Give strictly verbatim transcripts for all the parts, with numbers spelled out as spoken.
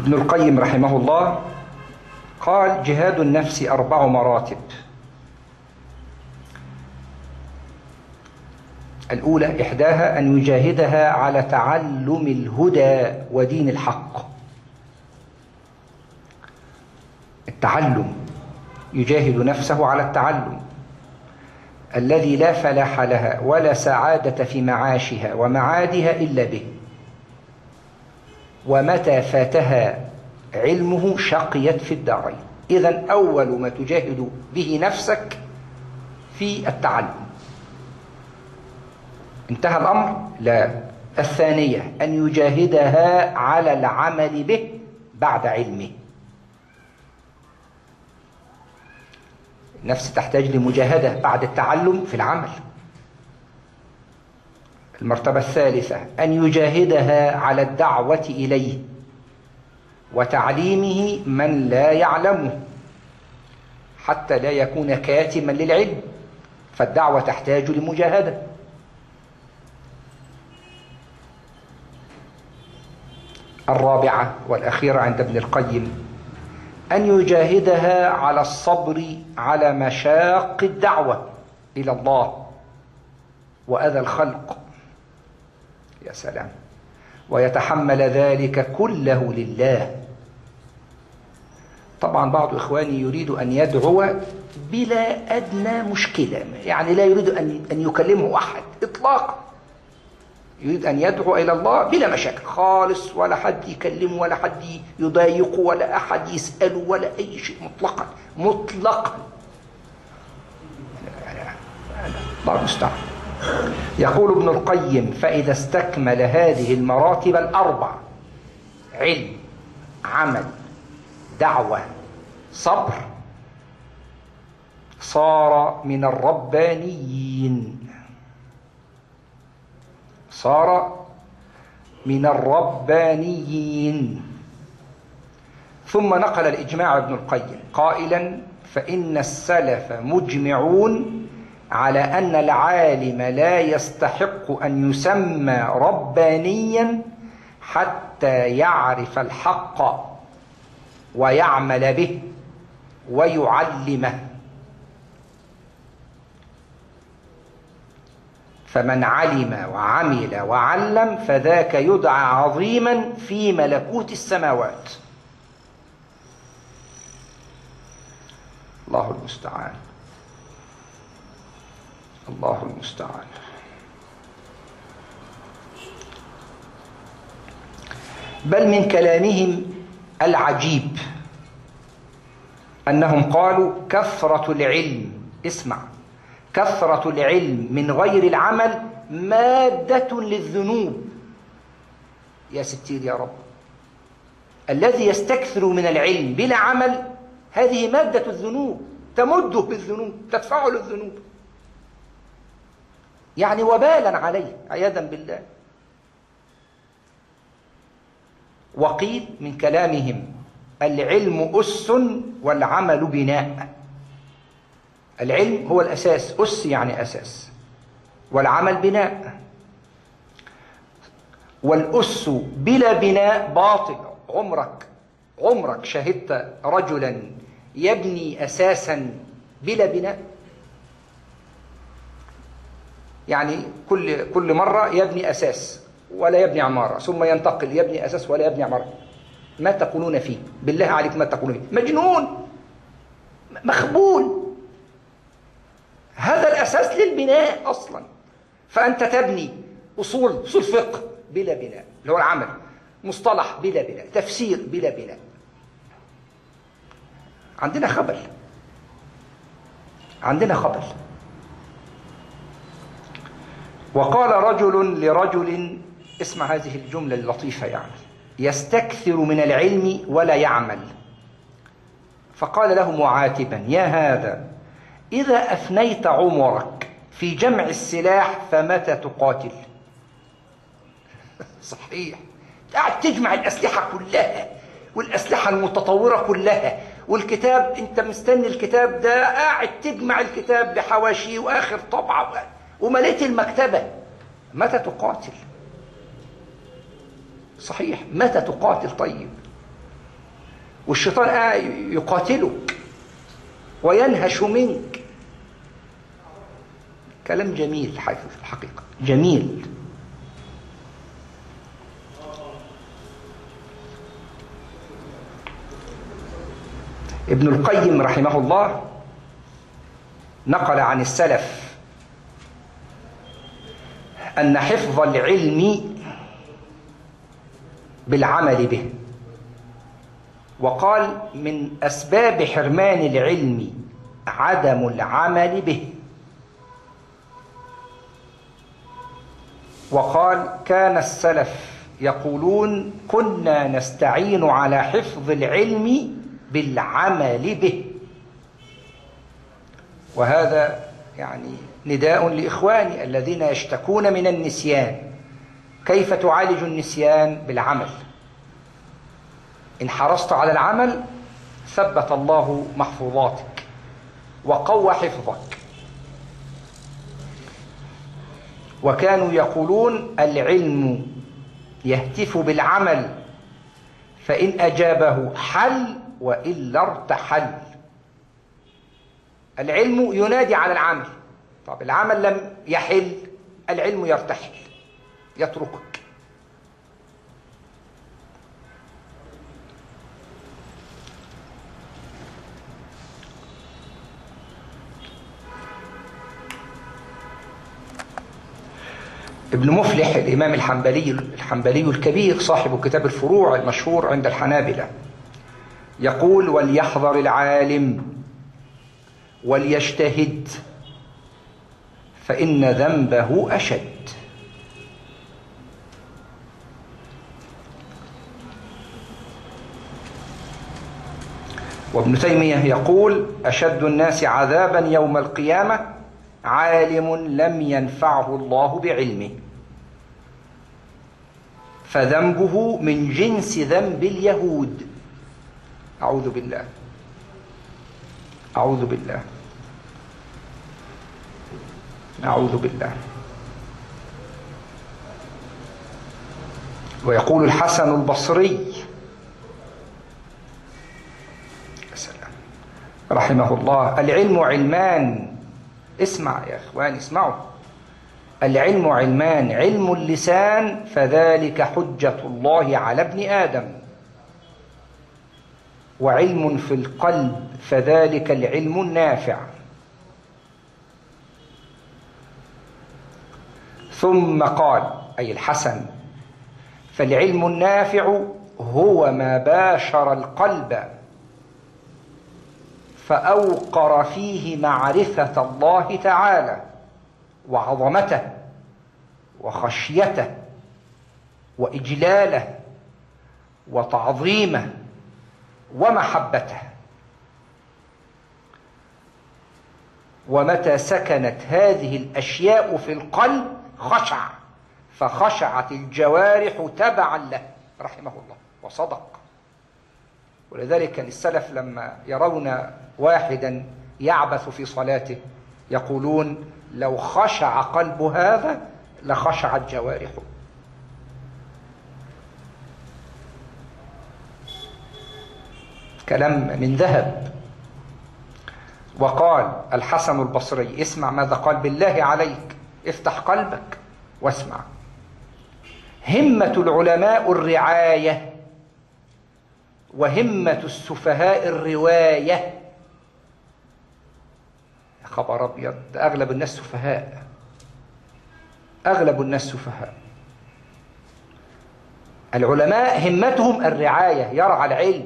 ابن القيم رحمه الله قال: جهاد النفس أربع مراتب. الأولى إحداها أن يجاهدها على تعلم الهدى ودين الحق. التعلم، يجاهد نفسه على التعلم الذي لا فلاح لها ولا سعادة في معاشها ومعادها إلا به، ومتى فاتها علمه شقيت في الدارين. إذن أول ما تجاهد به نفسك في التعلم. انتهى الأمر؟ لا. الثانية أن يجاهدها على العمل به بعد علمه. النفس تحتاج لمجاهدة بعد التعلم في العمل. المرتبة الثالثة أن يجاهدها على الدعوة إليه وتعليمه من لا يعلمه حتى لا يكون كاتما للعلم، فالدعوة تحتاج لمجاهدة. الرابعة والأخيرة عند ابن القيم أن يجاهدها على الصبر على مشاق الدعوة إلى الله وأذى الخلق. يا سلام! ويتحمل ذلك كله لله. طبعا بعض إخواني يريد أن يدعو بلا أدنى مشكلة، يعني لا يريد أن يكلمه أحد إطلاقا، يريد أن يدعو إلى الله بلا مشاكل خالص، ولا حد يكلمه ولا حد يضايقه ولا أحد يسأله ولا أي شيء، مطلقا مطلقا. الله المستعان. يقول ابن القيم: فإذا استكمل هذه المراتب الأربع، علم، عمل، دعوة، صبر، صار من الربانيين. صار من الربانيين. ثم نقل الإجماع ابن القيم قائلا: فإن السلف مجمعون على أن العالم لا يستحق أن يسمى ربانيا حتى يعرف الحق ويعمل به ويعلمه. فمن علم وعمل وعلم فذاك يدعى عظيما في ملكوت السماوات. الله المستعان. الله المستعان. بل من كلامهم العجيب أنهم قالوا: كثرة العلم، اسمع، كثرة العلم من غير العمل مادة للذنوب. يا ستير يا رب! الذي يستكثر من العلم بلا عمل هذه مادة الذنوب، تمده بالذنوب، تدفعه للذنوب، يعني وبالا عليه عياذا بالله. وقيل من كلامهم: العلم أس والعمل بناء. العلم هو الأساس، أس يعني أساس، والعمل بناء. والأس بلا بناء باطل. عمرك عمرك شهدت رجلا يبني أساسا بلا بناء؟ يعني كل كل مرة يبني أساس ولا يبني عمارة، ثم ينتقل يبني أساس ولا يبني عمارة. ما تقولون فيه؟ بالله عليك ما تقولون فيه؟ مجنون، مخبول. هذا الأساس للبناء أصلا. فأنت تبني أصول أصول فقه بلا بناء اللي هو العمل، مصطلح بلا بناء، تفسير بلا بناء. عندنا خبل، عندنا خبل. وقال رجل لرجل، اسمع هذه الجملة اللطيفة، يعني يستكثر من العلم ولا يعمل، فقال له معاتبا: يا هذا، إذا أفنيت عمرك في جمع السلاح فمتى تقاتل؟ صحيح، قاعد تجمع الأسلحة كلها والأسلحة المتطورة كلها، والكتاب أنت مستني الكتاب ده، قاعد تجمع الكتاب بحواشيه وآخر طبعة ومليت المكتبة. متى تقاتل؟ صحيح، متى تقاتل؟ طيب والشيطان يقاتلك وينهش منك. كلام جميل في الحقيقة، جميل. ابن القيم رحمه الله نقل عن السلف أن حفظ العلم بالعمل به، وقال من أسباب حرمان العلم عدم العمل به. وقال كان السلف يقولون كنا نستعين على حفظ العلم بالعمل به. وهذا يعني نداء لإخواني الذين يشتكون من النسيان. كيف تعالج النسيان؟ بالعمل. إن حرصت على العمل ثبت الله محفوظاتك وقوى حفظك. وكانوا يقولون العلم يهتف بالعمل، فإن أجابه حل وإلا ارتحل. العلم ينادي على العمل. طب العمل لم يحل، العلم يرتحل، يتركك. ابن مفلح الإمام الحنبلي الحنبلي الكبير صاحب كتاب الفروع المشهور عند الحنابلة يقول وليحذر العالم وليجتهد فإن ذنبه أشد. وابن تيمية يقول أشد الناس عذابا يوم القيامة عالم لم ينفعه الله بعلمه، فذنبه من جنس ذنب اليهود. أعوذ بالله، أعوذ بالله، أعوذ بالله. ويقول الحسن البصري رحمه الله العلم علمان. اسمع يا إخواني، اسمعوا. العلم علمان، علم اللسان فذلك حجة الله على ابن آدم، وعلم في القلب فذلك العلم النافع. ثم قال أي الحسن فالعلم النافع هو ما باشر القلب فأوقر فيه معرفة الله تعالى وعظمته وخشيته وإجلاله وتعظيمه ومحبته. ومتى سكنت هذه الأشياء في القلب خشع، فخشعت الجوارح تبعا له رحمه الله وصدق. ولذلك كان السلف لما يرون واحدا يعبث في صلاته يقولون لو خشع قلب هذا لخشعت جوارحه. كلام من ذهب. وقال الحسن البصري اسمع ماذا قال بالله عليك، افتح قلبك واسمع. همة العلماء الرعاية وهمة السفهاء الرواية. يا خبر أبيض، ده أغلب الناس سفهاء، أغلب الناس سفهاء. العلماء همتهم الرعاية، يرعى العلم،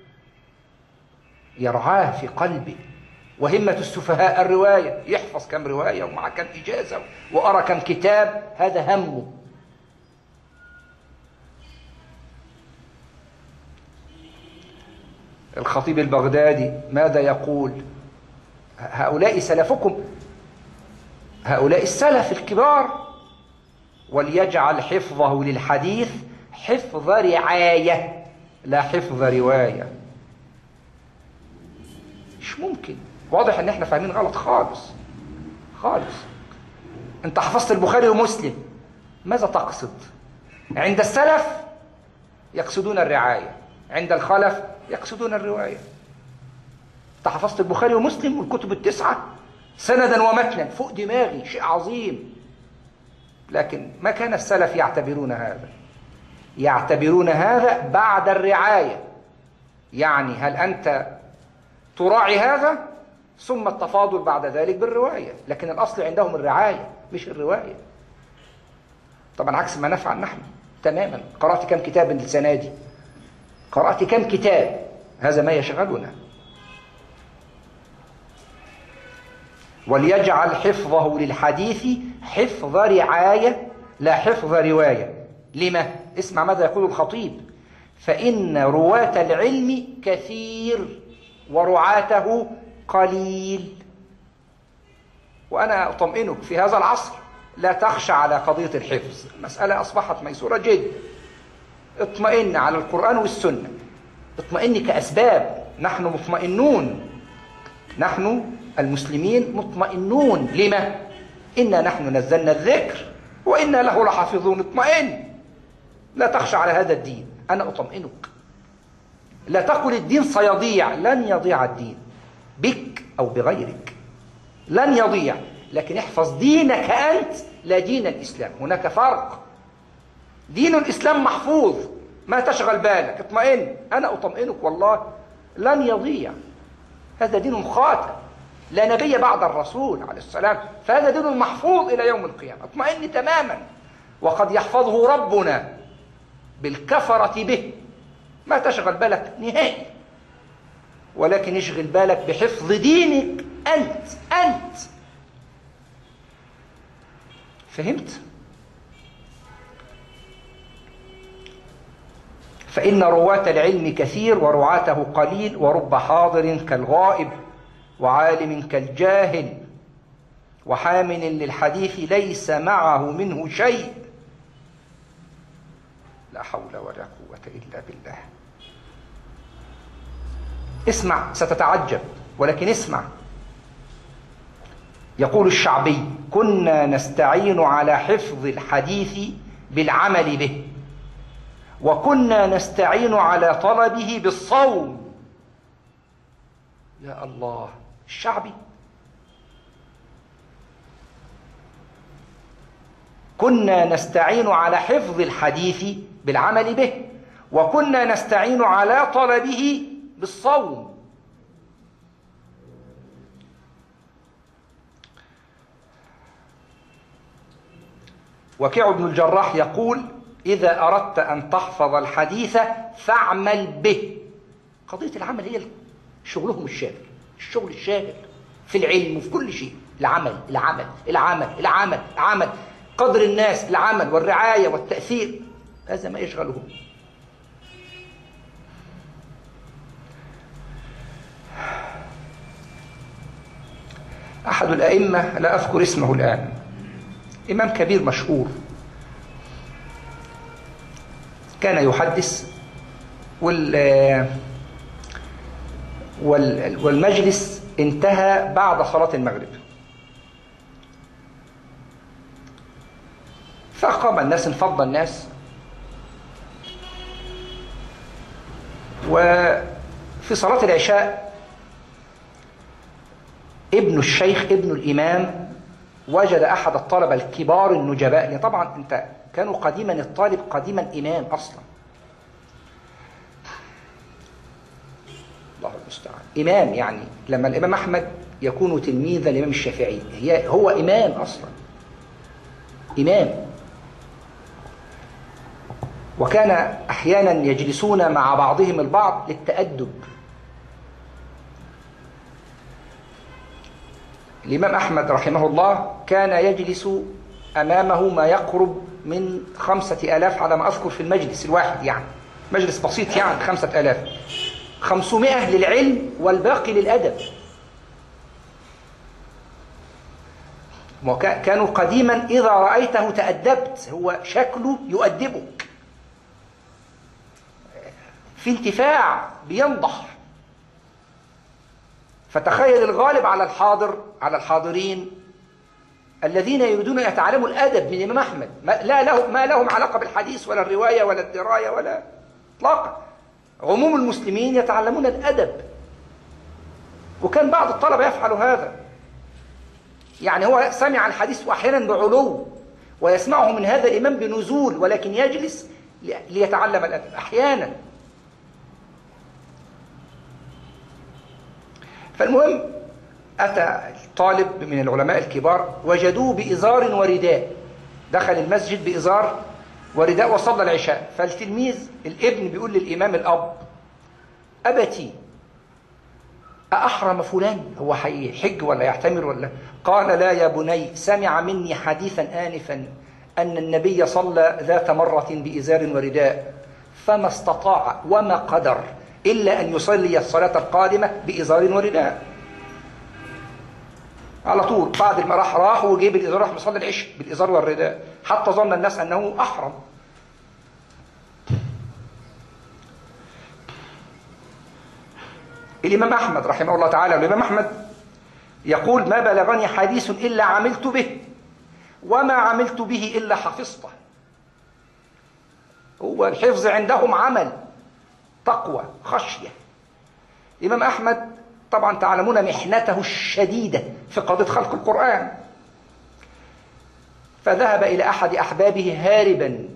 يرعاه في قلبه. وهمة السفهاء الرواية، يحفظ كم رواية ومع كم إجازة وأرى كم كتاب، هذا همه. الخطيب البغدادي ماذا يقول؟ هؤلاء سلفكم، هؤلاء السلف الكبار. وليجعل حفظه للحديث حفظ رعاية لا حفظ رواية. مش ممكن. واضح ان احنا فاهمين غلط خالص خالص. انت حفظت البخاري ومسلم، ماذا تقصد؟ عند السلف يقصدون الرعاية، عند الخلف يقصدون الرواية. أنت حفظت البخاري ومسلم والكتب التسعة سندا ومتنا فوق دماغي، شيء عظيم. لكن ما كان السلف يعتبرون هذا، يعتبرون هذا بعد الرعاية. يعني هل أنت تراعي هذا ثم التفاضل بعد ذلك بالرواية، لكن الأصل عندهم الرعاية مش الرواية. طبعا عكس ما نفعل نحن تماما. قرأت كم كتاب السنة دي؟ قرأت كم كتاب؟ هذا ما يشغلنا. وليجعل حفظه للحديث حفظ رعاية لا حفظ رواية. لما؟ اسمع ماذا يقول الخطيب: فإن رواة العلم كثير ورعاته قليل. وأنا أطمئنك في هذا العصر لا تخشى على قضية الحفظ، المسألة أصبحت ميسورة جدا. اطمئن على القرآن والسنة، اطمئن كأسباب. نحن مطمئنون، نحن المسلمين مطمئنون. لما؟ إنا نحن نزلنا الذكر وإنا له لحافظون. اطمئن، لا تخشى على هذا الدين، أنا أطمئنك. لا تقل الدين سيضيع، لن يضيع الدين بك أو بغيرك، لن يضيع. لكن احفظ دينك أنت لا دين الإسلام، هناك فرق. دين الإسلام محفوظ، ما تشغل بالك، اطمئن. أنا أطمئنك والله لن يضيع. هذا دين خاتم، لا نبي بعد الرسول عليه السلام، فهذا دين محفوظ إلى يوم القيامة. اطمئن تماما. وقد يحفظه ربنا بالكفرة به، ما تشغل بالك نهائي، ولكن اشغل بالك بحفظ دينك أنت أنت فهمت؟ فإن رواة العلم كثير ورعاته قليل، ورب حاضر كالغائب وعالم كالجاهل وحامل للحديث ليس معه منه شيء. لا حول ولا قوة إلا بالله. اسمع، ستتعجب ولكن اسمع. يقول الشعبي: كنا نستعين على حفظ الحديث بالعمل به، وكنا نستعين على طلبه بالصوم. يا الله، الشعبي. كنا نستعين على حفظ الحديث بالعمل به، وكنا نستعين على طلبه بالصوم. وكيع بن الجراح يقول: إذا أردت أن تحفظ الحديث فاعمل به. قضية العمل هي شغلهم الشاغل، الشغل الشاغل في العلم وفي كل شيء. العمل العمل العمل العمل العمل، قدر الناس، العمل والرعاية والتأثير، هذا ما يشغلهم. أحد الأئمة لا أذكر اسمه الآن، إمام كبير مشهور، كان يحدث وال والمجلس انتهى بعد صلاة المغرب، فقام الناس، انفض الناس، وفي صلاة العشاء ابن الشيخ ابن الإمام وجد أحد الطلبة الكبار النجباء، يعني طبعا انت كانوا قديما الطالب قديما إمام أصلا، الله المستعان، إمام. يعني لما الإمام أحمد يكون تلميذا للإمام الشافعي، هي هو إمام أصلا، إمام. وكان أحيانا يجلسون مع بعضهم البعض للتأدب. الإمام أحمد رحمه الله كان يجلس أمامه ما يقرب من خمسة آلاف على ما أذكر في المجلس الواحد، يعني مجلس بسيط، يعني خمسة آلاف، خمسمائة للعلم والباقي للأدب. كانوا قديما إذا رأيته تأدبت، هو شكله يؤدبك، في انتفاع، بينضح. فتخيل الغالب على الحاضر، على الحاضرين الذين يريدون أن يتعلموا الأدب من الإمام أحمد، ما لا له ما لهم علاقة بالحديث ولا الرواية ولا الدراية ولا إطلاقا، عموم المسلمين يتعلمون الأدب، وكان بعض الطلبة يفعل هذا. يعني هو سمع الحديث أحيانا بعلو ويسمعه من هذا الإمام بنزول، ولكن يجلس ليتعلم الأدب أحيانا. فالمهم أتى طالب من العلماء الكبار وجدوه بإزار ورداء، دخل المسجد بإزار ورداء وصلى العشاء. فالتلميذ الابن بيقول للإمام الأب: أبتي أأحرم فلان؟ هو حج ولا يعتمر ولا؟ قال: لا يا بني، سمع مني حديثا آنفا أن النبي صلى ذات مرة بإزار ورداء، فما استطاع وما قدر إلا أن يصلي الصلاة القادمة بإزار ورداء. على طول بعد ما راح راح وجيب الإزار، راح مصلي العشاء بالإزار والرداء، حتى ظن الناس أنه أحرم. الإمام أحمد رحمه الله تعالى، الإمام أحمد يقول: ما بلغني حديث إلا عملت به، وما عملت به إلا حفظته. هو الحفظ عندهم عمل، تقوى، خشية. الإمام أحمد طبعا تعلمون محنته الشديدة في قضية خلق القرآن، فذهب إلى أحد أحبابه هاربا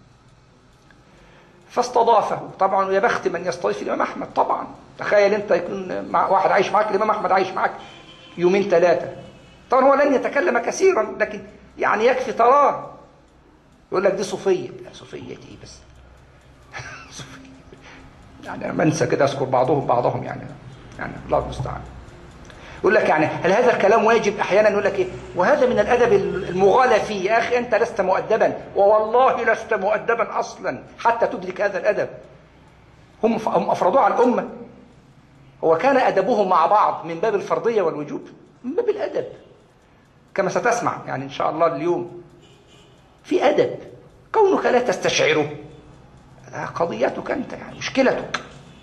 فاستضافه. طبعا يا بخت من يستضيف الإمام أحمد. طبعا تخيل أنت يكون مع واحد عايش معك، الإمام أحمد عايش معك يومين ثلاثة. طبعا هو لن يتكلم كثيرا، لكن يعني يكفي تراه يقول لك: دي صوفية. صوفية إيه بس؟ صوفية يعني أنا منسى كده أذكر بعضهم بعضهم يعني يعني الله المستعان. يقول لك يعني هل هذا الكلام واجب؟ أحيانا يقول لك إيه، وهذا من الأدب المغالى فيه. يا أخي أنت لست مؤدبا، ووالله لست مؤدبا أصلا حتى تدرك هذا الأدب. هم هم أفرضوه على الأمة. هو كان أدبهم مع بعض من باب الفرضية والوجوب، من باب الأدب، كما ستسمع يعني إن شاء الله اليوم. في أدب، كونك لا تستشعره قضيتك أنت، يعني مشكلتك.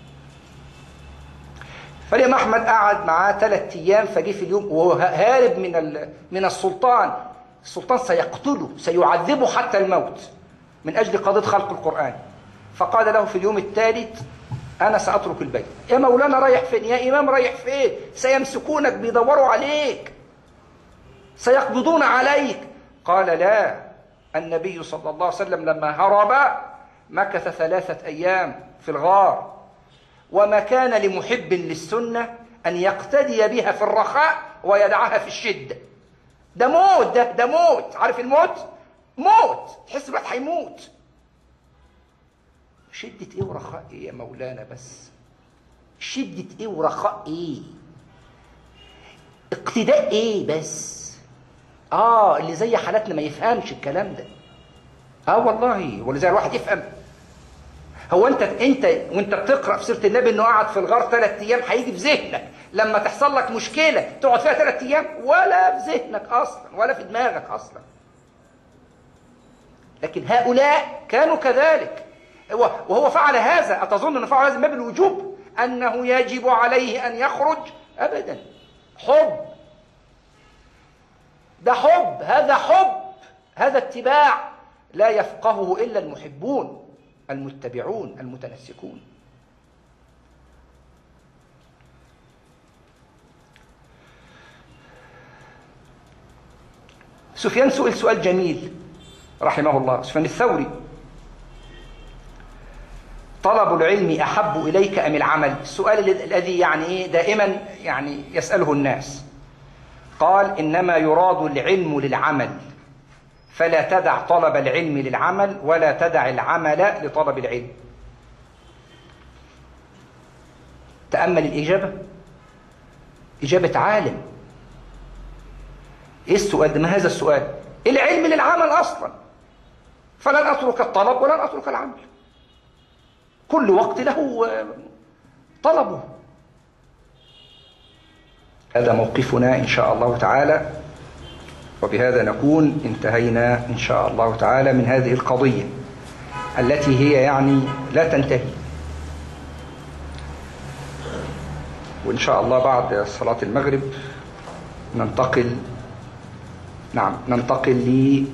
فالإمام أحمد قعد معاه ثلاث أيام، فجه في اليوم وهو هارب من من السلطان. السلطان سيقتله، سيعذبه حتى الموت من أجل قضية خلق القرآن. فقال له في اليوم الثالث: أنا سأترك البيت. يا مولانا رايح فين؟ يا إمام رايح فين؟ سيمسكونك، بيدوروا عليك، سيقبضون عليك. قال: لا، النبي صلى الله عليه وسلم لما هرب مكث ثلاثة أيام في الغار، وما كان لمحب للسنة أن يقتدي بها في الرخاء ويدعها في الشدة. ده موت، ده ده موت. عارف الموت؟ موت، تحس الواحد هيموت. شدة ايه ورخاء ايه يا مولانا؟ بس شدة ايه ورخاء ايه؟ اقتداء ايه بس؟ اه اللي زي حالاتنا ما يفهمش الكلام ده. اه والله، واللي زي الواحد يفهم. هو انت انت وانت بتقرا في سيره النبي انه قعد في الغار ثلاث ايام، هيجي في ذهنك لما تحصل لك مشكله تقعد فيها ثلاث ايام؟ ولا في ذهنك اصلا، ولا في دماغك اصلا. لكن هؤلاء كانوا كذلك، وهو فعل هذا. أتظن أنه فعل هذا من باب الوجوب، أنه يجب عليه أن يخرج؟ أبدا. حب، ده حب، هذا حب، هذا اتباع لا يفقهه إلا المحبون المتبعون المتنسكون. سفيان سئل سؤال جميل رحمه الله، سفيان الثوري: طلب العلم أحب إليك أم العمل؟ السؤال الذي يعني إيه دائما يعني يسأله الناس. قال: إنما يراد العلم للعمل، فلا تدع طلب العلم للعمل، ولا تدع العمل لطلب العلم. تأمل الإجابة، إجابة عالم. إيه السؤال ده؟ ما هذا السؤال؟ العلم للعمل أصلا، فلن أترك الطلب ولن أترك العمل. كل وقت له طلبه. هذا موقفنا إن شاء الله تعالى، وبهذا نكون انتهينا إن شاء الله تعالى من هذه القضية التي هي يعني لا تنتهي. وإن شاء الله بعد صلاة المغرب ننتقل نعم ننتقل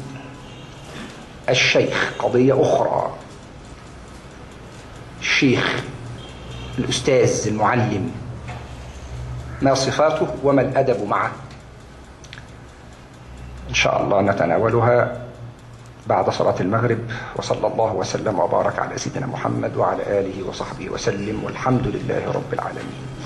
للشيخ، قضية أخرى. الشيخ الأستاذ المعلم، ما صفاته وما الأدب معه؟ إن شاء الله نتناولها بعد صلاة المغرب. وصلى الله وسلم وبارك على سيدنا محمد وعلى آله وصحبه وسلم، والحمد لله رب العالمين.